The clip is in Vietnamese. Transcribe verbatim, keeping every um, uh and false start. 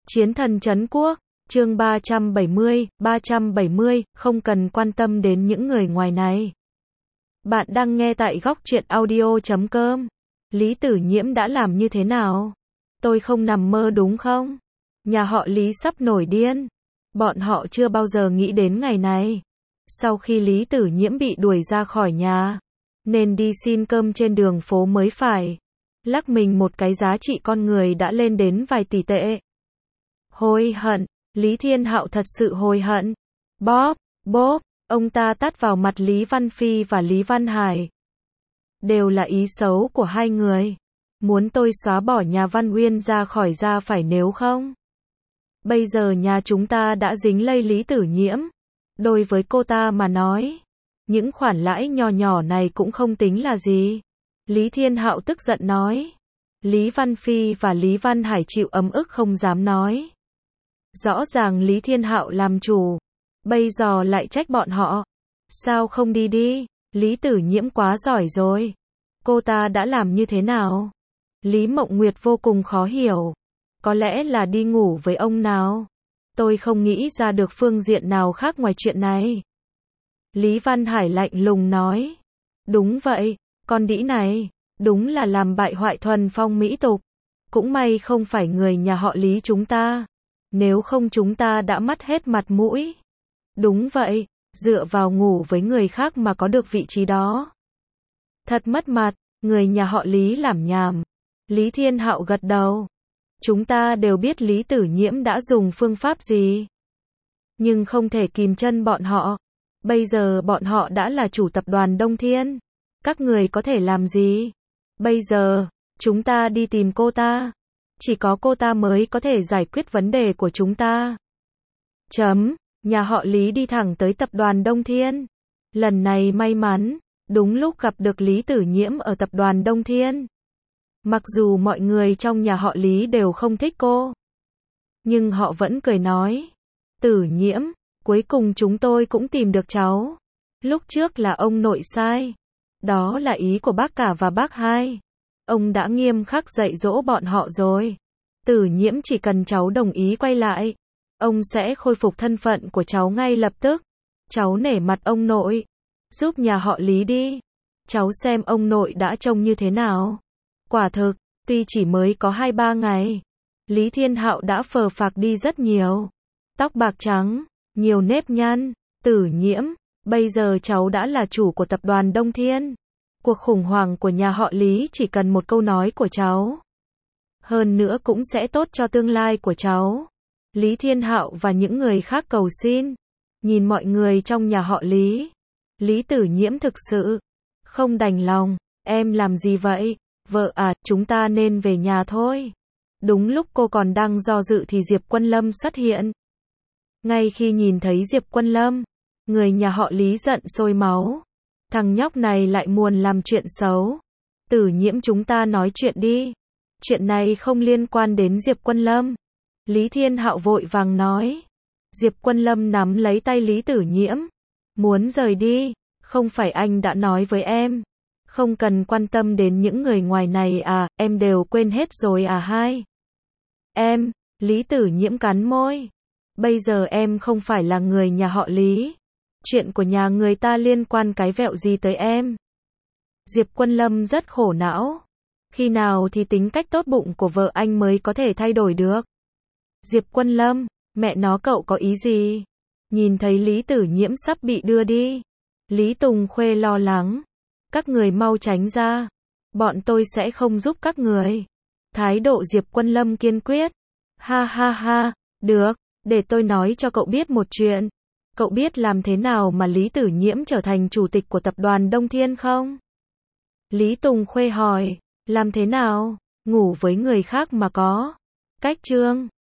Chiến thần trấn quốc, chương ba trăm bảy mươi, ba trăm bảy mươi, không cần quan tâm đến những người ngoài này. Bạn đang nghe tại góc truyện audio chấm com. Lý Tử Nhiễm đã làm như thế nào? Tôi không nằm mơ đúng không? Nhà họ Lý sắp nổi điên. Bọn họ chưa bao giờ nghĩ đến ngày này. Sau khi Lý Tử Nhiễm bị đuổi ra khỏi nhà, nên đi xin cơm trên đường phố mới phải. Lắc mình một cái giá trị con người đã lên đến vài tỷ tệ. Hối hận, Lý Thiên Hạo thật sự hối hận. Bóp, bóp, ông ta tát vào mặt Lý Văn Phi và Lý Văn Hải. Đều là ý xấu của hai người. Muốn tôi xóa bỏ nhà Văn Uyên ra khỏi gia phải nếu không? Bây giờ nhà chúng ta đã dính lây Lý Tử Nhiễm. Đối với cô ta mà nói, những khoản lãi nhỏ nhỏ này cũng không tính là gì. Lý Thiên Hạo tức giận nói. Lý Văn Phi và Lý Văn Hải chịu ấm ức không dám nói. Rõ ràng Lý Thiên Hạo làm chủ, bây giờ lại trách bọn họ. Sao không đi đi? Lý Tử Nhiễm quá giỏi rồi. Cô ta đã làm như thế nào? Lý Mộng Nguyệt vô cùng khó hiểu. Có lẽ là đi ngủ với ông nào. Tôi không nghĩ ra được phương diện nào khác ngoài chuyện này. Lý Văn Hải lạnh lùng nói. Đúng vậy, con đĩ này, đúng là làm bại hoại thuần phong mỹ tục. Cũng may không phải người nhà họ Lý chúng ta. Nếu không chúng ta đã mất hết mặt mũi. Đúng vậy, dựa vào ngủ với người khác mà có được vị trí đó. Thật mất mặt, người nhà họ Lý làm nhảm. Lý Thiên Hạo gật đầu. Chúng ta đều biết Lý Tử Nhiễm đã dùng phương pháp gì. Nhưng không thể kìm chân bọn họ. Bây giờ bọn họ đã là chủ tập đoàn Đông Thiên. Các người có thể làm gì? Bây giờ, chúng ta đi tìm cô ta. Chỉ có cô ta mới có thể giải quyết vấn đề của chúng ta. Chấm, nhà họ Lý đi thẳng tới tập đoàn Đông Thiên. Lần này may mắn, đúng lúc gặp được Lý Tử Nhiễm ở tập đoàn Đông Thiên. Mặc dù mọi người trong nhà họ Lý đều không thích cô, nhưng họ vẫn cười nói. Tử Nhiễm, cuối cùng chúng tôi cũng tìm được cháu. Lúc trước là ông nội sai. Đó là ý của bác cả và bác hai. Ông đã nghiêm khắc dạy dỗ bọn họ rồi. Tử Nhiễm chỉ cần cháu đồng ý quay lại, ông sẽ khôi phục thân phận của cháu ngay lập tức. Cháu nể mặt ông nội, giúp nhà họ Lý đi. Cháu xem ông nội đã trông như thế nào. Quả thực, tuy chỉ mới có hai ba ngày, Lý Thiên Hạo đã phờ phạc đi rất nhiều. Tóc bạc trắng, nhiều nếp nhăn. Tử Nhiễm, bây giờ cháu đã là chủ của tập đoàn Đông Thiên. Cuộc khủng hoảng của nhà họ Lý chỉ cần một câu nói của cháu. Hơn nữa cũng sẽ tốt cho tương lai của cháu. Lý Thiên Hạo và những người khác cầu xin. Nhìn mọi người trong nhà họ Lý. Lý Tử Nhiễm thực sự không đành lòng. Em làm gì vậy? Vợ à, chúng ta nên về nhà thôi. Đúng lúc cô còn đang do dự thì Diệp Quân Lâm xuất hiện. Ngay khi nhìn thấy Diệp Quân Lâm, người nhà họ Lý giận sôi máu. Thằng nhóc này lại muốn làm chuyện xấu. Tử Nhiễm, chúng ta nói chuyện đi. Chuyện này không liên quan đến Diệp Quân Lâm. Lý Thiên Hạo vội vàng nói. Diệp Quân Lâm nắm lấy tay Lý Tử Nhiễm. Muốn rời đi. Không phải anh đã nói với em. Không cần quan tâm đến những người ngoài này à, em đều quên hết rồi à hai. Em, Lý Tử Nhiễm cắn môi. Bây giờ em không phải là người nhà họ Lý. Chuyện của nhà người ta liên quan cái vẹo gì tới em. Diệp Quân Lâm rất khổ não. Khi nào thì tính cách tốt bụng của vợ anh mới có thể thay đổi được. Diệp Quân Lâm, mẹ nó cậu có ý gì? Nhìn thấy Lý Tử Nhiễm sắp bị đưa đi. Lý Tùng Khuê lo lắng. Các người mau tránh ra. Bọn tôi sẽ không giúp các người. Thái độ Diệp Quân Lâm kiên quyết. Ha ha ha, được, để tôi nói cho cậu biết một chuyện. Cậu biết làm thế nào mà Lý Tử Nhiễm trở thành chủ tịch của tập đoàn Đông Thiên không? Lý Tùng Khuê hỏi. Làm thế nào? Ngủ với người khác mà có cách trương.